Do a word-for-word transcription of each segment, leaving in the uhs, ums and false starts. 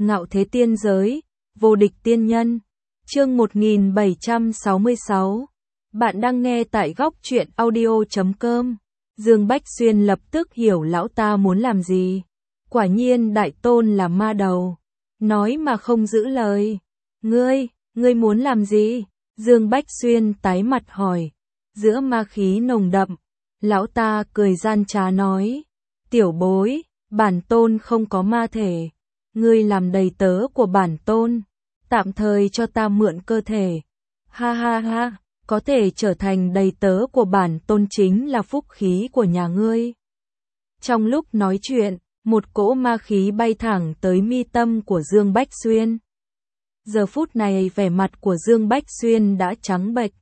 Ngạo thế tiên giới, vô địch tiên nhân. Chương một nghìn bảy trăm sáu mươi sáu. Bạn đang nghe tại góc truyện audio chấm com. Dương Bách Xuyên lập tức hiểu lão ta muốn làm gì. Quả nhiên đại tôn là ma đầu. Nói mà không giữ lời. Ngươi, ngươi muốn làm gì? Dương Bách Xuyên tái mặt hỏi. Giữa ma khí nồng đậm, lão ta cười gian trá nói. Tiểu bối, bản tôn không có ma thể. Ngươi làm đầy tớ của bản tôn. Tạm thời cho ta mượn cơ thể. Ha ha ha, có thể trở thành đầy tớ của bản tôn chính là phúc khí của nhà ngươi. Trong lúc nói chuyện, một cỗ ma khí bay thẳng tới mi tâm của Dương Bách Xuyên. Giờ phút này vẻ mặt của Dương Bách Xuyên đã trắng bệch.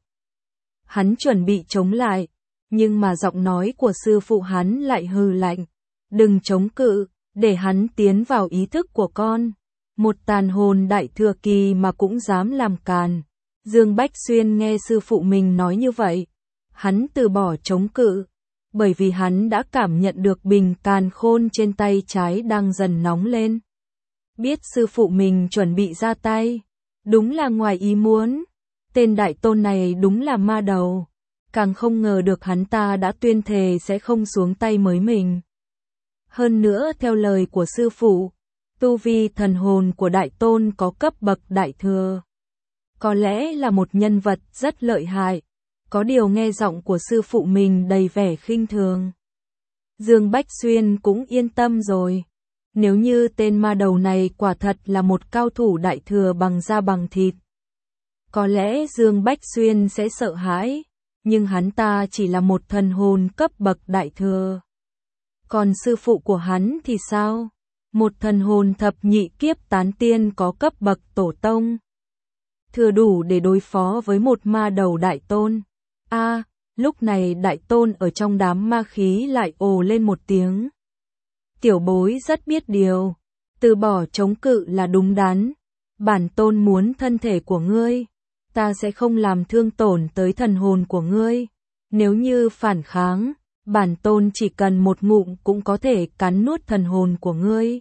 Hắn chuẩn bị chống lại, nhưng mà giọng nói của sư phụ hắn lại hừ lạnh. Đừng chống cự, để hắn tiến vào ý thức của con. Một tàn hồn đại thừa kỳ mà cũng dám làm càn. Dương Bách Xuyên nghe sư phụ mình nói như vậy. Hắn từ bỏ chống cự, bởi vì hắn đã cảm nhận được bình càn khôn trên tay trái đang dần nóng lên. Biết sư phụ mình chuẩn bị ra tay. Đúng là ngoài ý muốn. Tên đại tôn này đúng là ma đầu. Càng không ngờ được hắn ta đã tuyên thề sẽ không xuống tay mới mình. Hơn nữa theo lời của sư phụ, tu vi thần hồn của đại tôn có cấp bậc đại thừa. Có lẽ là một nhân vật rất lợi hại. Có điều nghe giọng của sư phụ mình đầy vẻ khinh thường. Dương Bách Xuyên cũng yên tâm rồi. Nếu như tên ma đầu này quả thật là một cao thủ đại thừa bằng da bằng thịt, có lẽ Dương Bách Xuyên sẽ sợ hãi. Nhưng hắn ta chỉ là một thần hồn cấp bậc đại thừa. Còn sư phụ của hắn thì sao? Một thần hồn thập nhị kiếp tán tiên có cấp bậc tổ tông. Thừa đủ để đối phó với một ma đầu đại tôn. A, à, lúc này đại tôn ở trong đám ma khí lại ồ lên một tiếng. Tiểu bối rất biết điều. Từ bỏ chống cự là đúng đắn. Bản tôn muốn thân thể của ngươi. Ta sẽ không làm thương tổn tới thần hồn của ngươi. Nếu như phản kháng, bản tôn chỉ cần một ngụm cũng có thể cắn nuốt thần hồn của ngươi.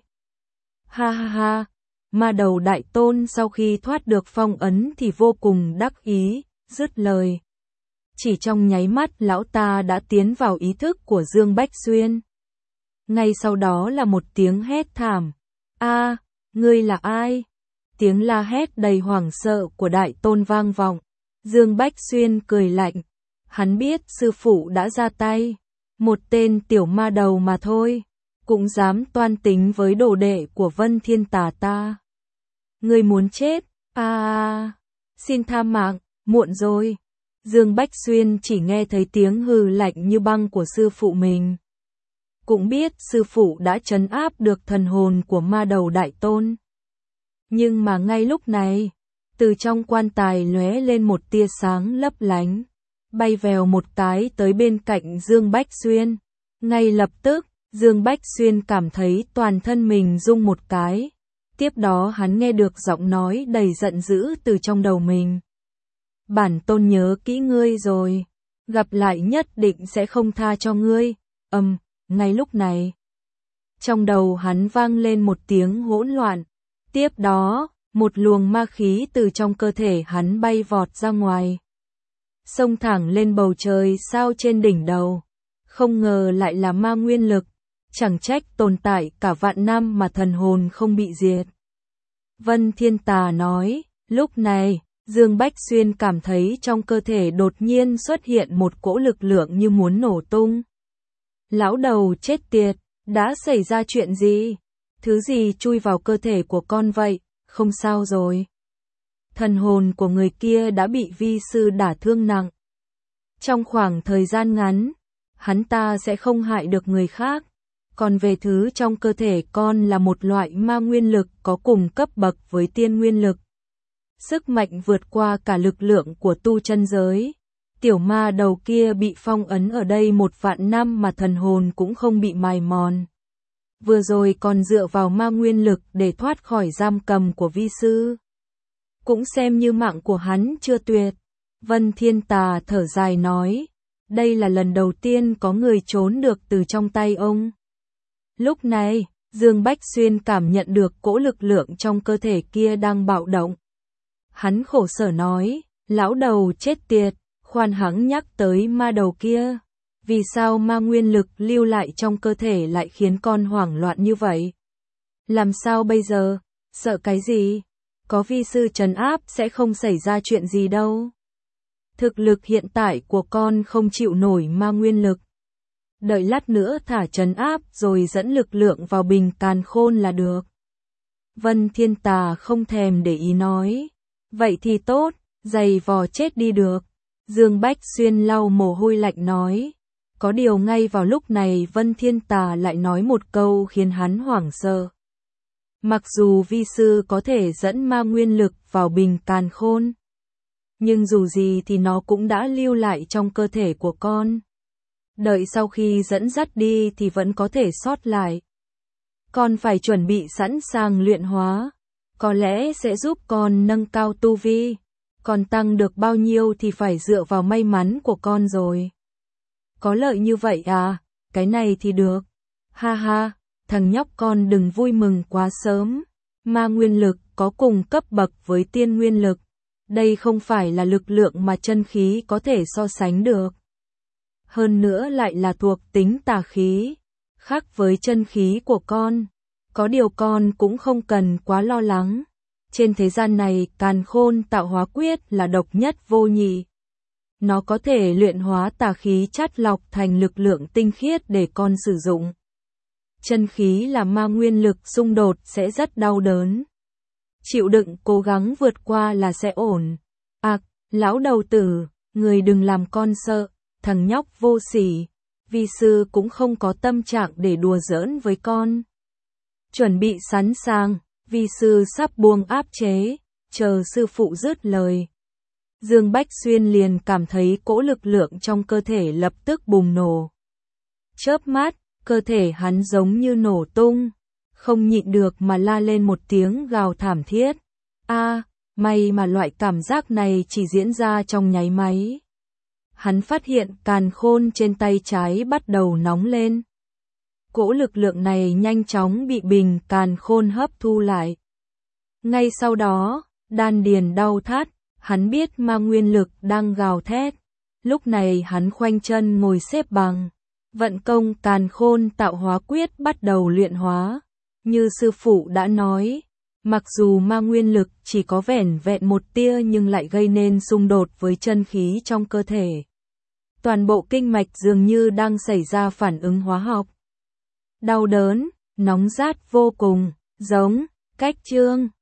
Ha ha ha, ma đầu đại tôn sau khi thoát được phong ấn thì vô cùng đắc ý, dứt lời. Chỉ trong nháy mắt lão ta đã tiến vào ý thức của Dương Bách Xuyên. Ngay sau đó là một tiếng hét thảm. A, ngươi là ai? Tiếng la hét đầy hoảng sợ của đại tôn vang vọng. Dương Bách Xuyên cười lạnh. Hắn biết sư phụ đã ra tay. Một tên tiểu ma đầu mà thôi. Cũng dám toan tính với đồ đệ của Vân Thiên Tà ta. Ngươi muốn chết? À, à, xin tha mạng, muộn rồi. Dương Bách Xuyên chỉ nghe thấy tiếng hừ lạnh như băng của sư phụ mình. Cũng biết sư phụ đã trấn áp được thần hồn của ma đầu đại tôn. Nhưng mà ngay lúc này, từ trong quan tài lóe lên một tia sáng lấp lánh, bay vèo một cái tới bên cạnh Dương Bách Xuyên. Ngay lập tức, Dương Bách Xuyên cảm thấy toàn thân mình rung một cái. Tiếp đó hắn nghe được giọng nói đầy giận dữ từ trong đầu mình. Bản tôn nhớ kỹ ngươi rồi, gặp lại nhất định sẽ không tha cho ngươi. Ầm, ngay lúc này, trong đầu hắn vang lên một tiếng hỗn loạn. Tiếp đó, một luồng ma khí từ trong cơ thể hắn bay vọt ra ngoài. Xông thẳng lên bầu trời sao trên đỉnh đầu. Không ngờ lại là ma nguyên lực. Chẳng trách tồn tại cả vạn năm mà thần hồn không bị diệt. Vân Thiên Tà nói, lúc này, Dương Bách Xuyên cảm thấy trong cơ thể đột nhiên xuất hiện một cỗ lực lượng như muốn nổ tung. Lão đầu chết tiệt, đã xảy ra chuyện gì? Thứ gì chui vào cơ thể của con vậy? Không sao rồi. Thần hồn của người kia đã bị vi sư đả thương nặng. Trong khoảng thời gian ngắn, hắn ta sẽ không hại được người khác. Còn về thứ trong cơ thể con là một loại ma nguyên lực có cùng cấp bậc với tiên nguyên lực. Sức mạnh vượt qua cả lực lượng của tu chân giới. Tiểu ma đầu kia bị phong ấn ở đây một vạn năm mà thần hồn cũng không bị mài mòn. Vừa rồi còn dựa vào ma nguyên lực để thoát khỏi giam cầm của vi sư. Cũng xem như mạng của hắn chưa tuyệt. Vân Thiên Tà thở dài nói. Đây là lần đầu tiên có người trốn được từ trong tay ông. Lúc này, Dương Bách Xuyên cảm nhận được cỗ lực lượng trong cơ thể kia đang bạo động. Hắn khổ sở nói, lão đầu chết tiệt, khoan hãng nhắc tới ma đầu kia. Vì sao ma nguyên lực lưu lại trong cơ thể lại khiến con hoảng loạn như vậy? Làm sao bây giờ? Sợ cái gì? Có vi sư trấn áp sẽ không xảy ra chuyện gì đâu. Thực lực hiện tại của con không chịu nổi ma nguyên lực. Đợi lát nữa thả trấn áp rồi dẫn lực lượng vào bình càn khôn là được. Vân Thiên Tà không thèm để ý nói. Vậy thì tốt, giày vò chết đi được. Dương Bách Xuyên lau mồ hôi lạnh nói. Có điều ngay vào lúc này Vân Thiên Tà lại nói một câu khiến hắn hoảng sợ. Mặc dù vi sư có thể dẫn ma nguyên lực vào bình càn khôn, nhưng dù gì thì nó cũng đã lưu lại trong cơ thể của con. Đợi sau khi dẫn dắt đi thì vẫn có thể sót lại. Con phải chuẩn bị sẵn sàng luyện hóa, có lẽ sẽ giúp con nâng cao tu vi. Còn tăng được bao nhiêu thì phải dựa vào may mắn của con rồi. Có lợi như vậy à, cái này thì được. Ha ha, thằng nhóc con đừng vui mừng quá sớm. Ma nguyên lực có cùng cấp bậc với tiên nguyên lực. Đây không phải là lực lượng mà chân khí có thể so sánh được. Hơn nữa lại là thuộc tính tà khí, khác với chân khí của con. Có điều con cũng không cần quá lo lắng. Trên thế gian này Càn Khôn Tạo Hóa Quyết là độc nhất vô nhị. Nó có thể luyện hóa tà khí chắt lọc thành lực lượng tinh khiết để con sử dụng. Chân khí là ma nguyên lực xung đột sẽ rất đau đớn. Chịu đựng cố gắng vượt qua là sẽ ổn. Ác, lão đầu tử, người đừng làm con sợ, thằng nhóc vô sỉ. Vi sư cũng không có tâm trạng để đùa giỡn với con. Chuẩn bị sẵn sàng, vi sư sắp buông áp chế, chờ sư phụ dứt lời. Dương Bách Xuyên liền cảm thấy cỗ lực lượng trong cơ thể lập tức bùng nổ. Chớp mắt, cơ thể hắn giống như nổ tung, không nhịn được mà la lên một tiếng gào thảm thiết. A, à, may mà loại cảm giác này chỉ diễn ra trong nháy máy. Hắn phát hiện càn khôn trên tay trái bắt đầu nóng lên. Cỗ lực lượng này nhanh chóng bị bình càn khôn hấp thu lại. Ngay sau đó, đan điền đau thắt, hắn biết ma nguyên lực đang gào thét. Lúc này hắn khoanh chân ngồi xếp bằng. Vận công Càn Khôn Tạo Hóa Quyết bắt đầu luyện hóa. Như sư phụ đã nói, mặc dù ma nguyên lực chỉ có vẻn vẹn một tia nhưng lại gây nên xung đột với chân khí trong cơ thể. Toàn bộ kinh mạch dường như đang xảy ra phản ứng hóa học. Đau đớn, nóng rát vô cùng, giống, cách chương.